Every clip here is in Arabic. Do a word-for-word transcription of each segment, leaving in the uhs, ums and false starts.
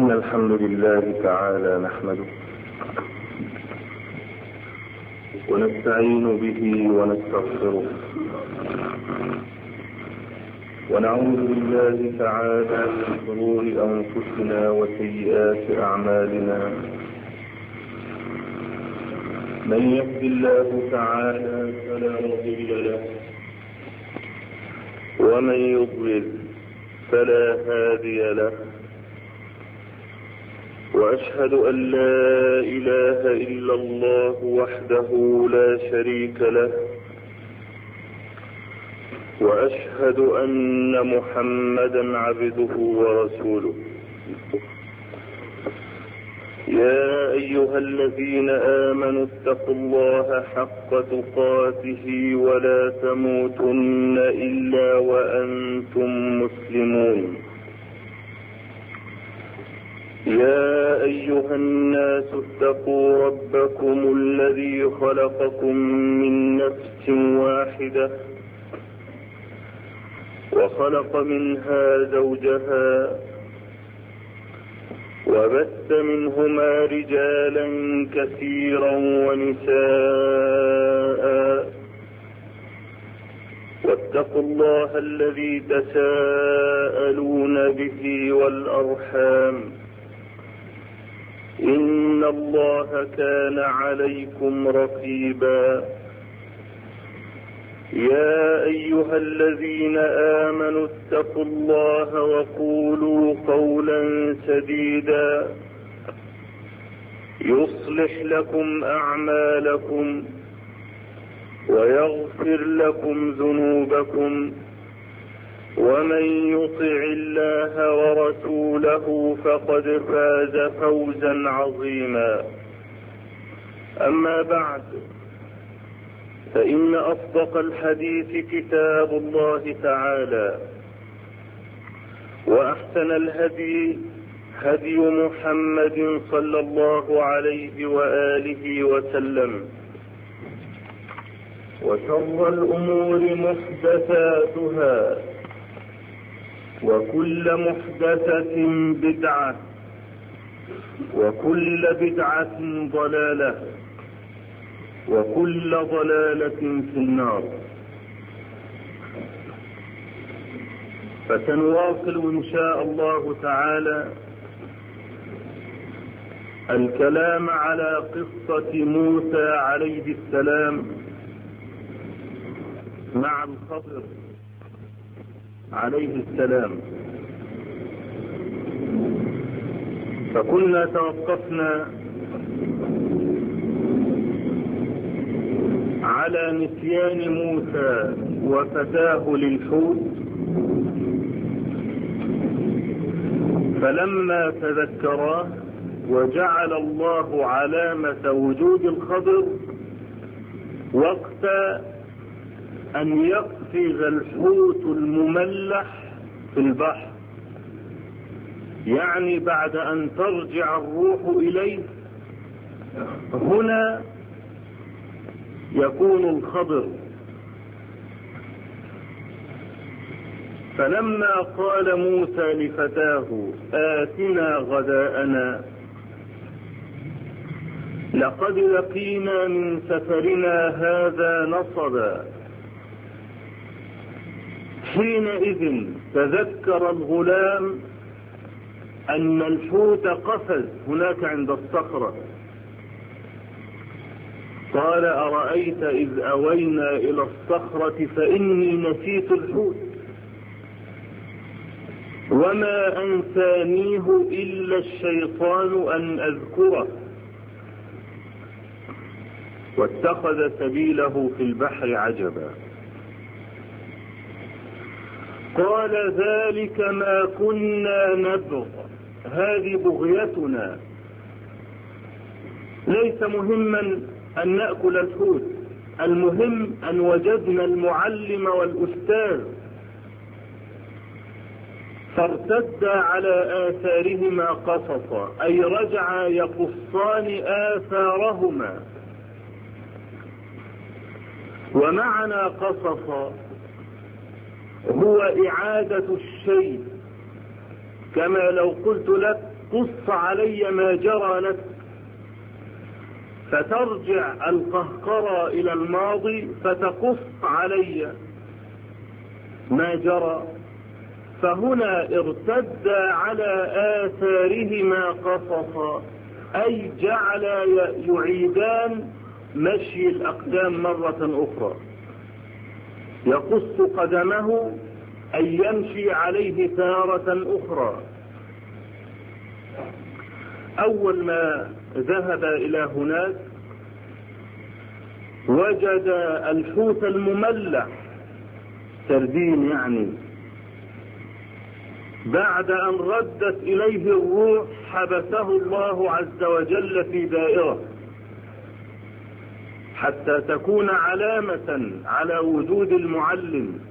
إن الحمد لله تعالى نحمده ونستعين به ونستغفره ونعوذ بالله تعالى من شرور أنفسنا وسيئات أعمالنا. من يهد الله تعالى فلا مضل له ومن يضلل فلا هادي له، وأشهد أن لا إله إلا الله وحده لا شريك له، وأشهد أن محمدا عبده ورسوله. يا أيها الذين آمنوا اتقوا الله حق تقاته ولا تموتن إلا وأنتم مسلمون. يا أيها الناس اتقوا ربكم الذي خلقكم من نفس واحدة وخلق منها زوجها وبث منهما رجالا كثيرا ونساء، واتقوا الله الذي تساءلون به والأرحام إن الله كان عليكم رقيبا. يا أيها الذين آمنوا اتقوا الله وقولوا قولا سديدا يصلح لكم أعمالكم ويغفر لكم ذنوبكم، ومن يطع الله ورسوله فقد فاز فوزا عظيما. أما بعد، فإن أصدق الحديث كتاب الله تعالى، وأحسن الهدي هدي محمد صلى الله عليه وآله وسلم، وشر الأمور محدثاتها، وكل محدثة بدعة، وكل بدعة ضلالة، وكل ضلالة في النار. فسنواصل إن شاء الله تعالى الكلام على قصة موسى عليه السلام مع الخضر عليه السلام. فكنا توقفنا على نسيان موسى وفتاه للحوت، فلما تذكراه وجعل الله علامة وجود الخضر وقت أن يقفز الحوت المملح في البحر، يعني بعد أن ترجع الروح إليه، هنا يكون الخضر. فلما قال موسى لفتاه آتنا غداءنا لقد لقينا من سفرنا هذا نصبا، حينئذ تذكر الغلام أن الحوت قفز هناك عند الصخرة. قال أرأيت إذ أوينا إلى الصخرة فإني نسيت الحوت وما أنسانيه إلا الشيطان أن أذكره، واتخذ سبيله في البحر عجبا. قال ذلك ما كنا نبغ، هذه بغيتنا، ليس مهما أن نأكل الحوت، المهم أن وجدنا المعلم والأستاذ. فارتدا على آثارهما قصصا، أي رجعا يقصان آثارهما. ومعنى قصصا هو إعادة الشيء، كما لو قلت لك قص علي ما جرى لك، فترجع القهقرى إلى الماضي فتقص علي ما جرى. فهنا ارتد على آثارهما قصصا، أي جعل يعيدان مشي الأقدام مرة أخرى. يقص قدمه أي يمشي عليه تارة أخرى. أول ما ذهب إلى هناك وجد الحوت المملح، سردين يعني، بعد أن ردت إليه الروح حبسه الله عز وجل في دائرة حتى تكون علامة على وجود المعلم.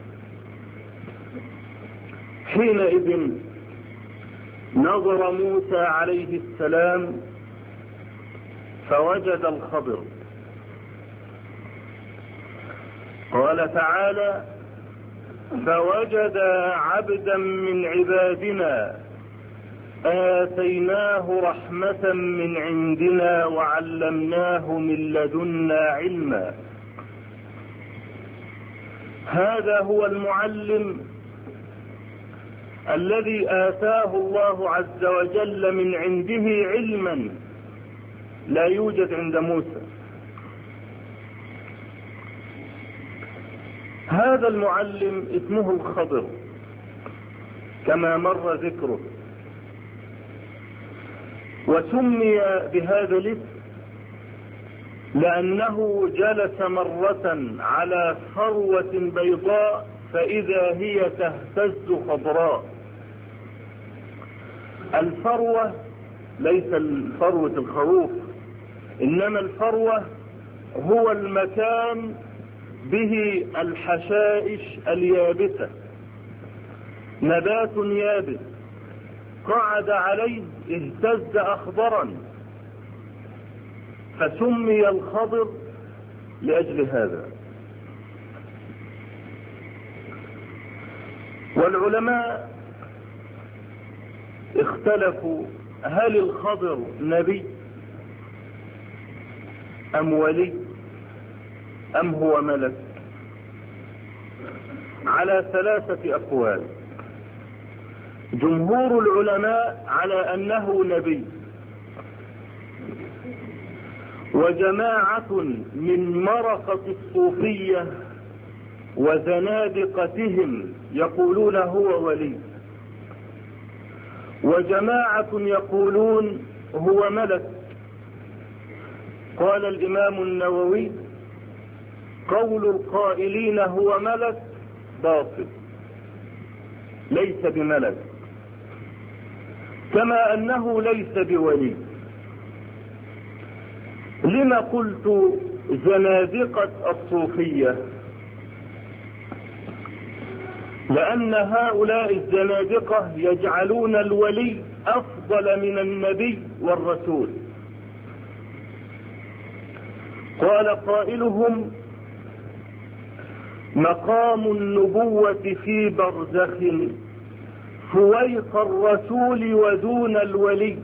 حينئذ نظر موسى عليه السلام فوجد الخضر. قال تعالى: فوجد عبدا من عبادنا آتيناه رحمة من عندنا وعلمناه من لدنا علما. هذا هو المعلم الذي آتاه الله عز وجل من عنده علما لا يوجد عند موسى. هذا المعلم اسمه الخضر كما مر ذكره، وسمي بهذا الاسم لأنه جلس مرة على فروة بيضاء فإذا هي تهتز خضراء. الفروة ليس الفروة الخروف، إنما الفروة هو المكان به الحشائش اليابسة، نبات يابس قعد عليه اهتز أخضرا، فسمي الخضر لأجل هذا. والعلماء اختلفوا: هل الخضر نبي أم ولي أم هو ملك؟ على ثلاثة أقوال. جمهور العلماء على أنه نبي، وجماعة من مرقة الصوفية وزنادقتهم يقولون هو ولي، وجماعة يقولون هو ملك. قال الإمام النووي: قول القائلين هو ملك باطل، ليس بملك، كما أنه ليس بولي. لما قلت زنادقة الصوفية؟ لأن هؤلاء الزنادقة يجعلون الولي أفضل من النبي والرسول. قال قائلهم: مقام النبوة في برزخ فويق الرسول ودون الولي.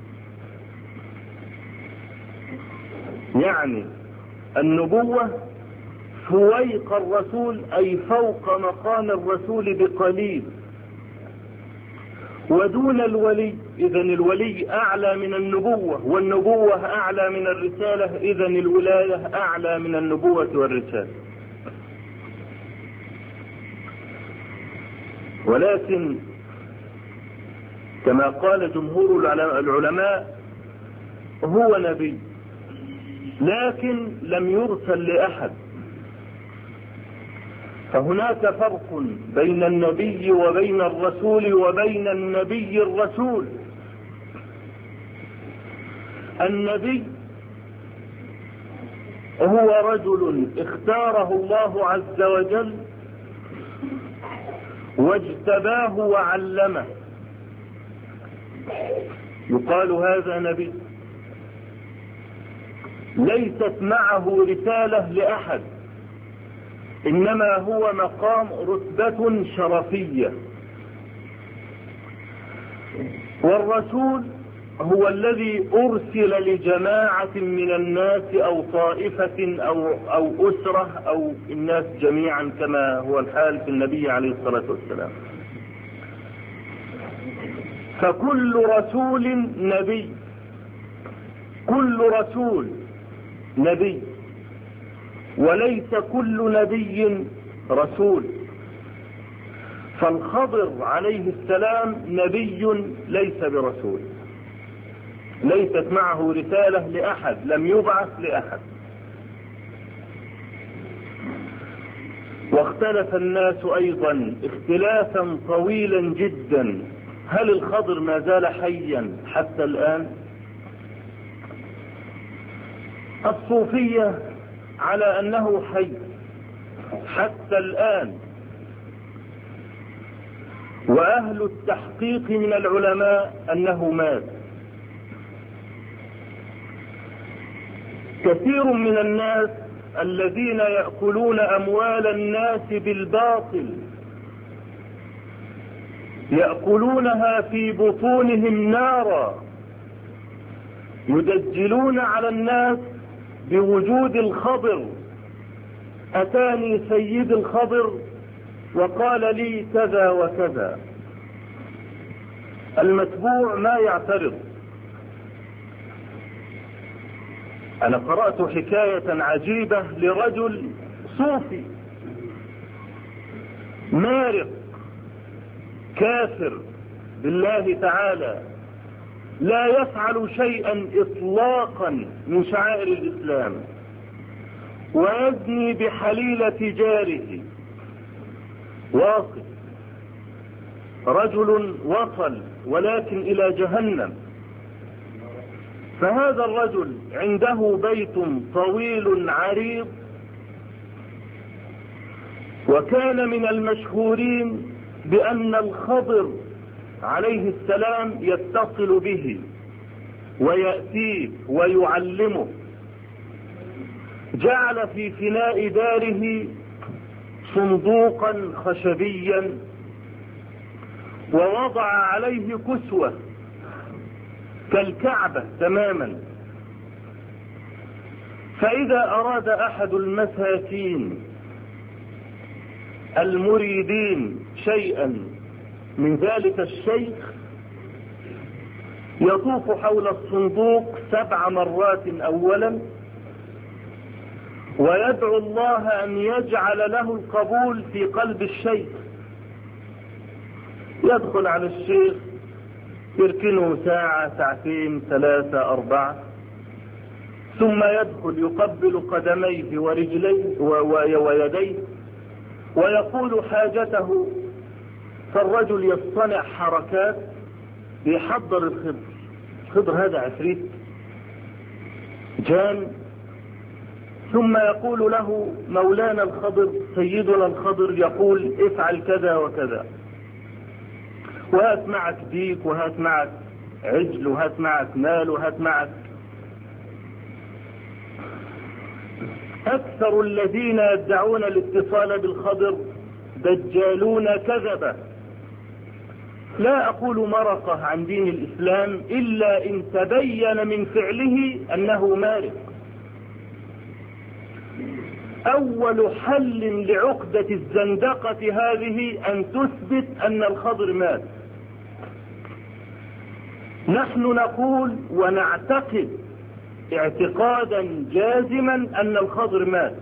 يعني النبوة فويق الرسول، أي فوق مقام الرسول بقليل، ودون الولي، إذن الولي أعلى من النبوة، والنبوة أعلى من الرسالة، إذن الولاية أعلى من النبوة والرسالة. ولكن كما قال جمهور العلماء هو نبي، لكن لم يرسل لأحد. فهناك فرق بين النبي وبين الرسول وبين النبي الرسول. النبي هو رجل اختاره الله عز وجل واجتباه وعلمه، يقال هذا نبي، ليست معه رسالة لأحد، إنما هو مقام رتبة شرفية. والرسول هو الذي أرسل لجماعة من الناس أو طائفة أو, أو أسرة أو الناس جميعا كما هو الحال في النبي عليه الصلاة والسلام. فكل رسول نبي، كل رسول نبي، وليس كل نبي رسول. فالخضر عليه السلام نبي ليس برسول، ليست معه رسالة لأحد، لم يبعث لأحد. واختلف الناس أيضا اختلافا طويلا جدا، هل الخضر ما زال حيا حتى الآن؟ الصوفية على أنه حي حتى الآن، وأهل التحقيق من العلماء أنه مات. كثير من الناس الذين يأكلون أموال الناس بالباطل يأكلونها في بطونهم نارا، يدجلون على الناس بوجود الخضر. أتاني سيد الخضر وقال لي كذا وكذا. المتبوع ما يعترض. أنا قرأت حكاية عجيبة لرجل صوفي مارق كافر بالله تعالى، لا يفعل شيئا إطلاقا من شعائر الإسلام، ويزني بحليلة جاره، واصل، رجل وصل ولكن إلى جهنم. فهذا الرجل عنده بيت طويل عريض، وكان من المشهورين بأن الخضر عليه السلام يتصل به ويأتيه ويعلمه. جعل في فناء داره صندوقا خشبيا ووضع عليه كسوة كالكعبة تماما، فإذا أراد أحد المساكين المريدين شيئا من ذلك الشيخ يطوف حول الصندوق سبع مرات أولا، ويدعو الله أن يجعل له القبول في قلب الشيخ. يدخل على الشيخ يركنه ساعة ساعتين ثلاثة أربعة، ثم يدخل يقبل قدميه ورجليه ويديه ويقول حاجته. فالرجل يصطنع حركات يحضر الخضر. الخضر هذا عفريت جان. ثم يقول له مولانا الخضر، سيدنا الخضر يقول افعل كذا وكذا، وهات معك ديك، وهات معك عجل، وهات معك مال، وهات معك. أكثر الذين يدعون الاتصال بالخضر دجالون كذبة. لا أقول مرقة عن دين الإسلام إلا إن تبين من فعله أنه مارق. أول حل لعقدة الزندقة هذه أن تثبت أن الخضر مات. نحن نقول ونعتقد اعتقادا جازما أن الخضر مات.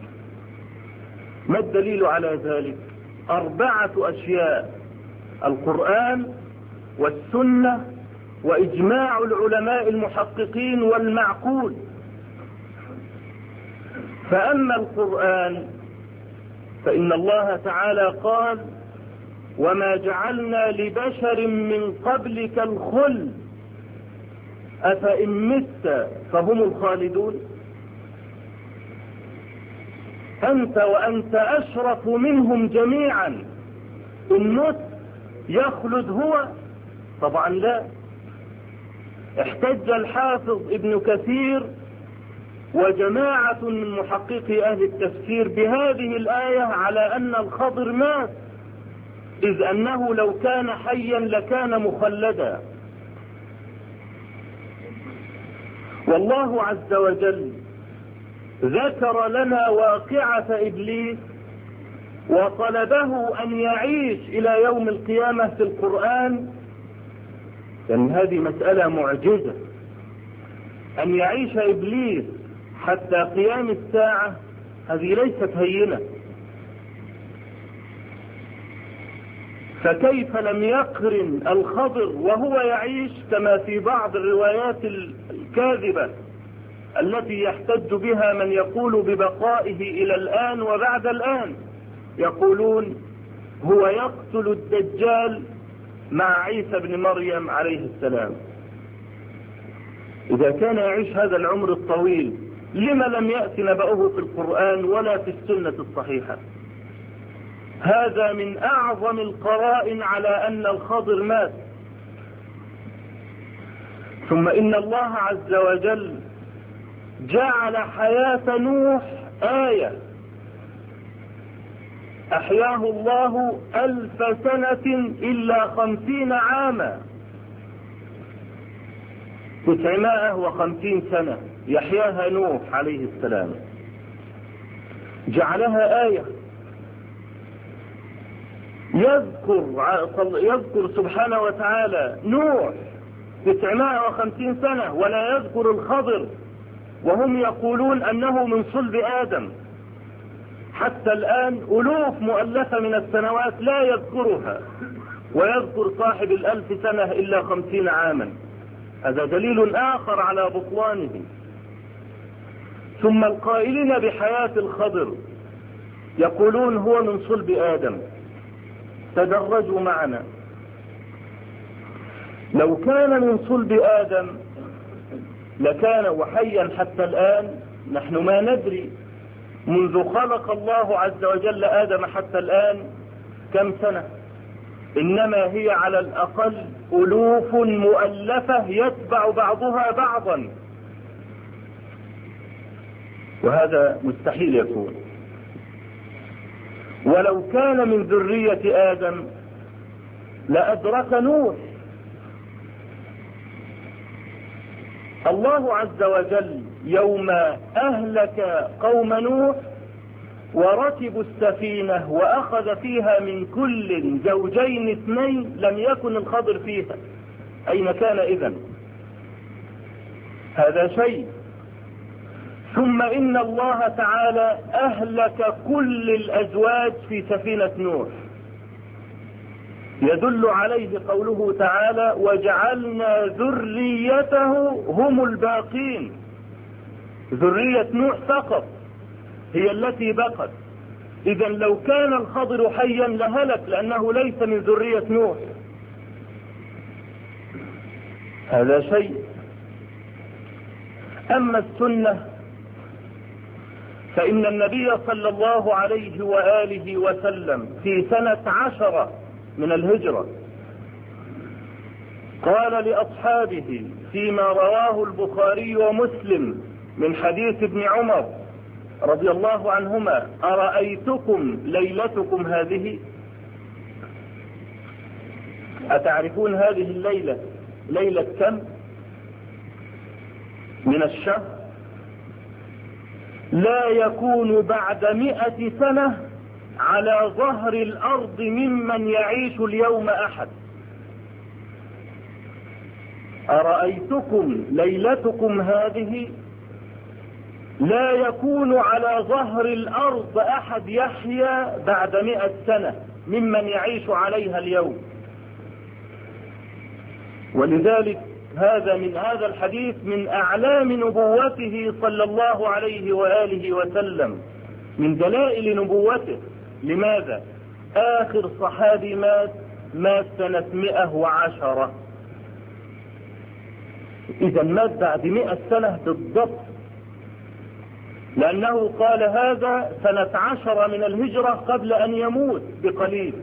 ما الدليل على ذلك؟ أربعة أشياء: القرآن والسنة وإجماع العلماء المحققين والمعقول. فأما القرآن فإن الله تعالى قال: وما جعلنا لبشر من قبلك الخلد أفإن مت فهم الخالدون. أنت وأنت أشرف منهم جميعا، إن مت يخلد هو؟ طبعا لا. احتج الحافظ ابن كثير وجماعة من محققي أهل التفسير بهذه الآية على أن الخضر مات، إذ أنه لو كان حيا لكان مخلدا. والله عز وجل ذكر لنا واقعة إبليس وطلبه أن يعيش إلى يوم القيامة في القرآن، لأن يعني هذه مسألة معجزة. أن يعيش إبليس حتى قيام الساعة هذه ليست هينة، فكيف لم يقرن الخضر وهو يعيش كما في بعض الروايات الكاذبة التي يحتج بها من يقول ببقائه إلى الآن وبعد الآن، يقولون هو يقتل الدجال مع عيسى بن مريم عليه السلام. إذا كان يعيش هذا العمر الطويل لما لم يأتي نبأه في القرآن ولا في السنة الصحيحة؟ هذا من أعظم القرائن على أن الخضر مات. ثم إن الله عز وجل جعل حياة نوح آية، أحياه الله ألف سنة إلا خمسين عاما، تسعمائة وخمسين سنة يحياها نوح عليه السلام، جعلها آية. يذكر يذكر سبحانه وتعالى نوح تسعمائة وخمسين سنة ولا يذكر الخضر، وهم يقولون أنه من صلب آدم. حتى الآن ألوف مؤلفة من السنوات لا يذكرها، ويذكر صاحب الألف سنة إلا خمسين عاما. هذا دليل آخر على بطلانه. ثم القائلين بحياة الخضر يقولون هو من صلب آدم. تدرجوا معنا، لو كان من صلب آدم لكان وحيا حتى الآن، نحن ما ندري منذ خلق الله عز وجل آدم حتى الآن كم سنة، إنما هي على الأقل ألوف مؤلفة يتبع بعضها بعضا، وهذا مستحيل يكون. ولو كان من ذرية آدم لأدرك نوح. الله عز وجل يوم أهلك قوم نوح وركبوا السفينة وأخذ فيها من كل زوجين اثنين لم يكن الخضر فيها، أين كان إذن؟ هذا شيء. ثم إن الله تعالى أهلك كل الأزواج في سفينة نوح، يدل عليه قوله تعالى وجعلنا ذريته هم الباقين. ذرية نوح فقط هي التي بقت. إذا لو كان الخضر حيا لهلك، لأنه ليس من ذرية نوح. هذا شيء. أما السنة فإن النبي صلى الله عليه وآله وسلم في سنة عشرة من الهجرة قال لأصحابه فيما رواه البخاري ومسلم من حديث ابن عمر رضي الله عنهما أرأيتكم ليلتكم هذه؟ أتعرفون هذه الليلة ليلة كم من الشهر؟ لا يكون بعد مئة سنة على ظهر الأرض ممن يعيش اليوم أحد. أرأيتكم ليلتكم هذه؟ لا يكون على ظهر الأرض أحد يحيا بعد مئة سنة ممن يعيش عليها اليوم. ولذلك هذا من هذا الحديث من أعلام نبوته صلى الله عليه وآله وسلم، من دلائل نبوته. لماذا؟ آخر صحابي مات مات سنة مئة وعشرة، إذا مات بعد مئة سنة بالضبط، لأنه قال هذا سنة عشرة من الهجرة قبل أن يموت بقليل.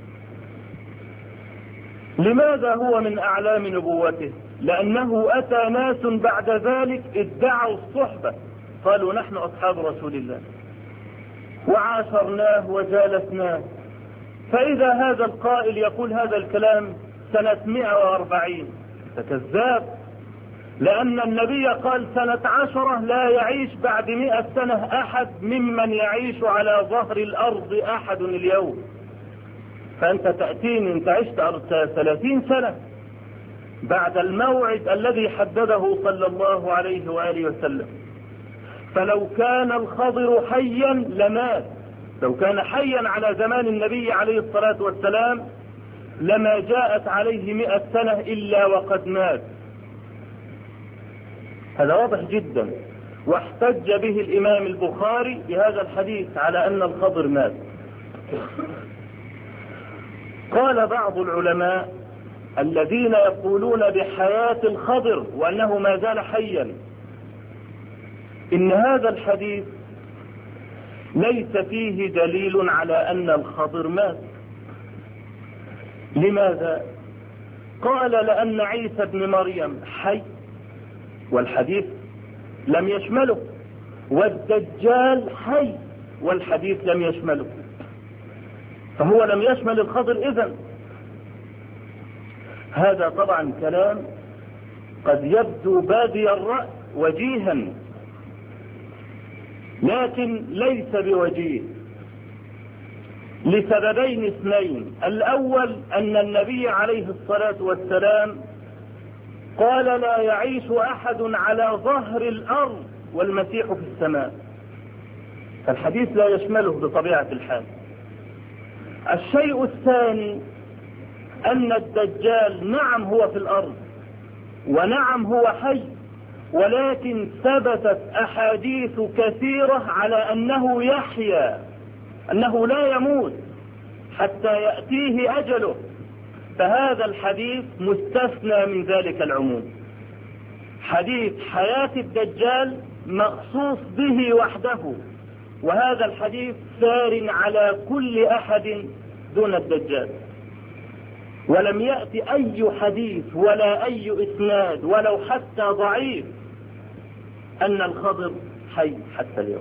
لماذا هو من أعلام نبوته؟ لأنه أتى ناس بعد ذلك ادعوا الصحبة، قالوا نحن أصحاب رسول الله وعاشرناه وجالسناه. فإذا هذا القائل يقول هذا الكلام سنة مئة وأربعين فكذاب، لأن النبي قال سنة عشرة لا يعيش بعد مئة سنة أحد ممن يعيش على ظهر الأرض أحد اليوم. فأنت تأتيني أنت عشت ثلاثين سنة بعد الموعد الذي حدده صلى الله عليه وآله وسلم. فلو كان الخضر حيا لمات، لو كان حيا على زمان النبي عليه الصلاة والسلام لما جاءت عليه مئة سنة إلا وقد مات. هذا واضح جدا، واحتج به الإمام البخاري بهذا الحديث على أن الخضر مات. قال بعض العلماء الذين يقولون بحياة الخضر وأنه ما زال حيا إن هذا الحديث ليس فيه دليل على أن الخضر مات. لماذا؟ قال لأن عيسى ابن مريم حي والحديث لم يشمله، والدجال حي والحديث لم يشمله، فهو لم يشمل الخضر. إذن هذا طبعا كلام قد يبدو بادي الرأي وجيها، لكن ليس بوجيه لسببين اثنين. الأول أن النبي عليه الصلاة والسلام قال لا يعيش أحد على ظهر الأرض والمسيح في السماء، فالحديث لا يشمله بطبيعة الحال. الشيء الثاني أن الدجال نعم هو في الأرض ونعم هو حي، ولكن ثبتت أحاديث كثيرة على أنه يحيا، أنه لا يموت حتى يأتيه أجله، فهذا الحديث مستثنى من ذلك العموم. حديث حياة الدجال مخصوص به وحده، وهذا الحديث سار على كل أحد دون الدجال، ولم يأتي أي حديث ولا أي إسناد ولو حتى ضعيف أن الخضر حي حتى اليوم.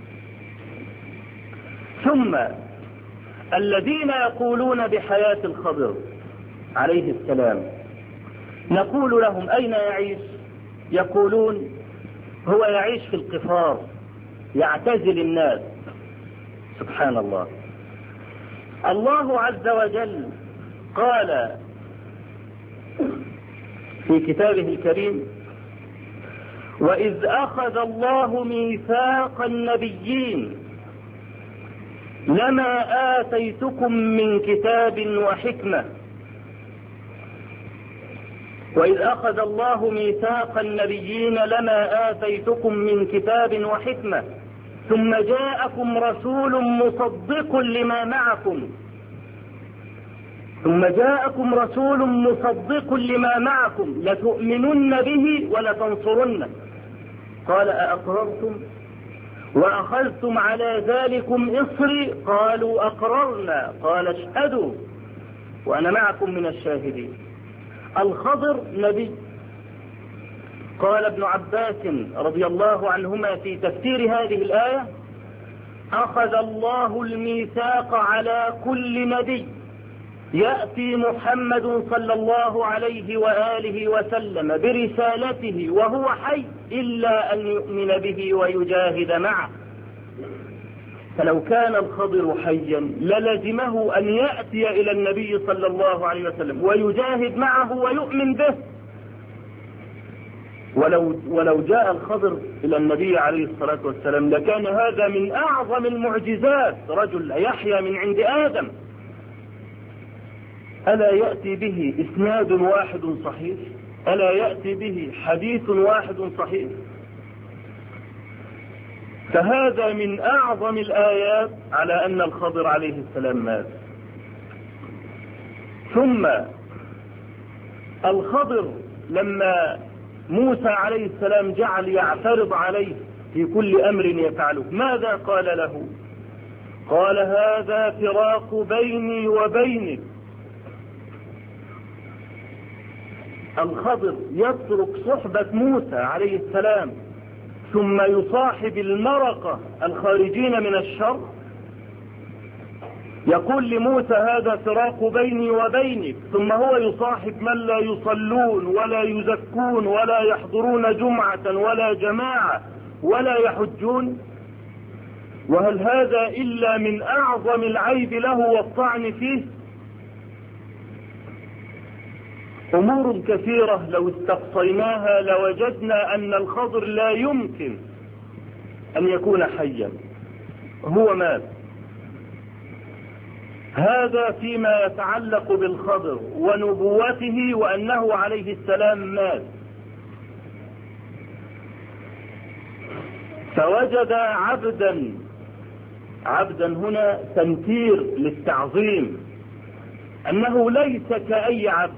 ثم الذين يقولون بحياة الخضر عليه السلام نقول لهم أين يعيش؟ يقولون هو يعيش في القفار، يعتزل الناس. سبحان الله. الله عز وجل قال في كتابه الكريم وإذ أخذ الله ميثاق النبيين لما آتيتكم من كتاب وحكمة وإذ أخذ الله ميثاق النبيين لما آتيتكم من كتاب وحكمة ثم جاءكم رسول مصدق لما معكم ثم جاءكم رسول مصدق لما معكم لتؤمنن به ولتنصرنه قال أأقررتم وأخذتم على ذلكم إصري قالوا أقررنا قال اشهدوا وأنا معكم من الشاهدين. الخضر نبي. قال ابن عباس رضي الله عنهما في تفسير هذه الآية أخذ الله الميثاق على كل نبي يأتي محمد صلى الله عليه وآله وسلم برسالته وهو حي إلا أن يؤمن به ويجاهد معه. فلو كان الخضر حيا للزمه أن يأتي إلى النبي صلى الله عليه وسلم ويجاهد معه ويؤمن به. ولو, ولو جاء الخضر إلى النبي عليه الصلاة والسلام لكان هذا من أعظم المعجزات، رجل يحيى من عند آدم. ألا يأتي به إسناد واحد صحيح؟ ألا يأتي به حديث واحد صحيح؟ فهذا من أعظم الآيات على أن الخضر عليه السلام مات. ثم الخضر لما موسى عليه السلام جعل يعترض عليه في كل أمر يفعله ماذا قال له؟ قال هذا فراق بيني وبينك. الخضر يترك صحبة موسى عليه السلام ثم يصاحب المرقة الخارجين من الشر. يقول لموسى هذا فراق بيني وبينك، ثم هو يصاحب من لا يصلون ولا يزكون ولا يحضرون جمعة ولا جماعة ولا يحجون. وهل هذا إلا من أعظم العيب له والطعن فيه؟ أمور كثيرة لو استقصيناها لوجدنا أن الخضر لا يمكن أن يكون حيا. هو مات. هذا فيما يتعلق بالخضر ونبوته وأنه عليه السلام مات. فوجد عبدا، عبدا هنا تنكير للتعظيم، أنه ليس كأي عبد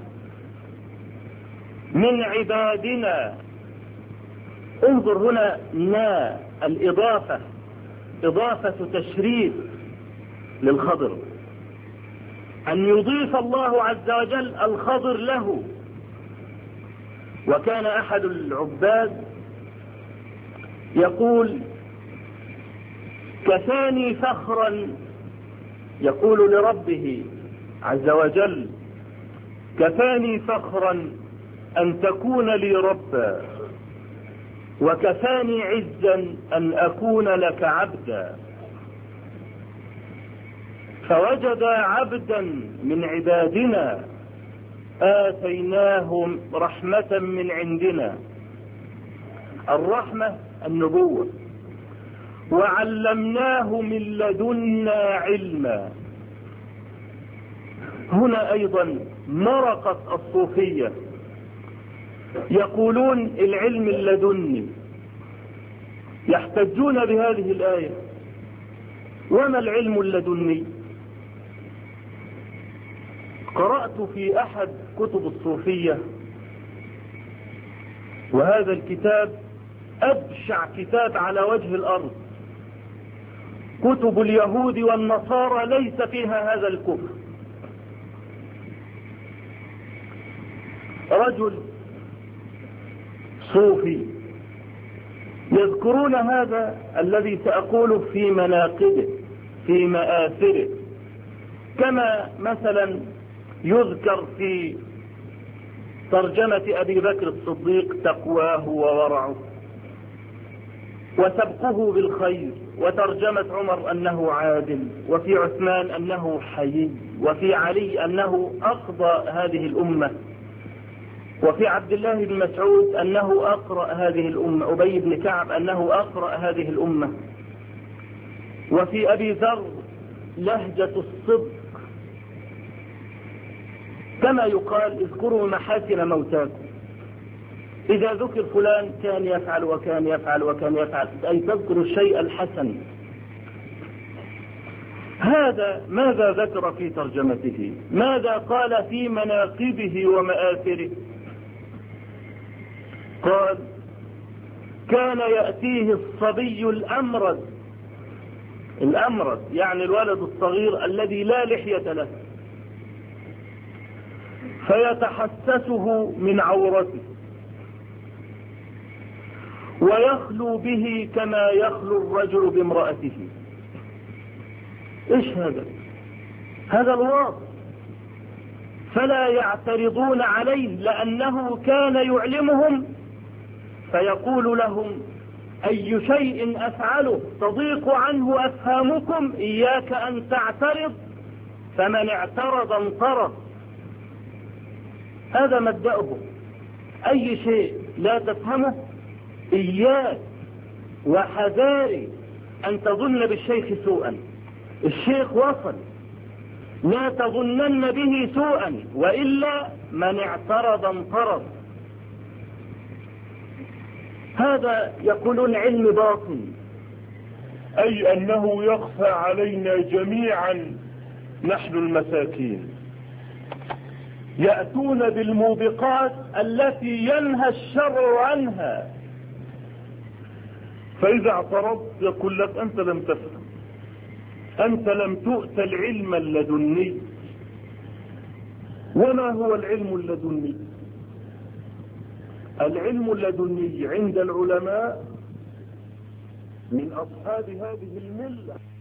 من عبادنا. انظر هنا نا الإضافة، إضافة تشريف للخضر، أن يضيف الله عز وجل الخضر له. وكان أحد العباد يقول كفاني فخرا، يقول لربه عز وجل كفاني فخرا أن تكون لي ربا، وكفاني عزا أن أكون لك عبدا. فوجد عبدا من عبادنا آتيناه رحمة من عندنا، الرحمة النبوة، وعلمناه من لدنا علما. هنا أيضا مرقت الصوفية، يقولون العلم اللدني، يحتجون بهذه الآية. وما العلم اللدني؟ قرأت في أحد كتب الصوفية، وهذا الكتاب أبشع كتاب على وجه الأرض، كتب اليهود والنصارى ليس فيها هذا الكفر. رجل صوفي يذكرون هذا الذي سأقوله في مناقبه في مآثره، كما مثلا يذكر في ترجمة أبي بكر الصديق تقواه وورعه وسبقه بالخير، وترجمة عمر أنه عادل، وفي عثمان أنه حيي، وفي علي أنه أقضى هذه الأمة، وفي عبد الله بن مسعود أنه أقرأ هذه الأمة، أبي بن كعب أنه أقرأ هذه الأمة، وفي أبي ذر لهجة الصدق. كما يقال اذكروا محاسن موتاكم، إذا ذكر فلان كان يفعل وكان يفعل وكان يفعل، أي تذكر الشيء الحسن. هذا ماذا ذكر في ترجمته؟ ماذا قال في مناقبه ومآثره؟ قال كان يأتيه الصبي الأمرد، الأمرد يعني الولد الصغير الذي لا لحية له، فيتحسسه من عورته ويخلو به كما يخلو الرجل بامرأته. ايش هذا؟ هذا الواقع. فلا يعترضون عليه لأنه كان يعلمهم، فيقول لهم أي شيء أفعله تضيق عنه أفهامكم إياك أن تعترض، فمن اعترض انطرد. هذا مبدأه. أي شيء لا تفهمه إياك وحذاري أن تظن بالشيخ سوءا. الشيخ وصل، لا تظنن به سوءا، وإلا من اعترض انطرد. هذا يقولون علم باطن، أي أنه يخفى علينا جميعا نحن المساكين. يأتون بالموبقات التي ينهى الشرع عنها، فإذا اعترضت يقول لك أنت لم تفهم، أنت لم تؤت العلم اللدني. وما هو العلم اللدني؟ العلم اللدني عند العلماء من أصحاب هذه الملة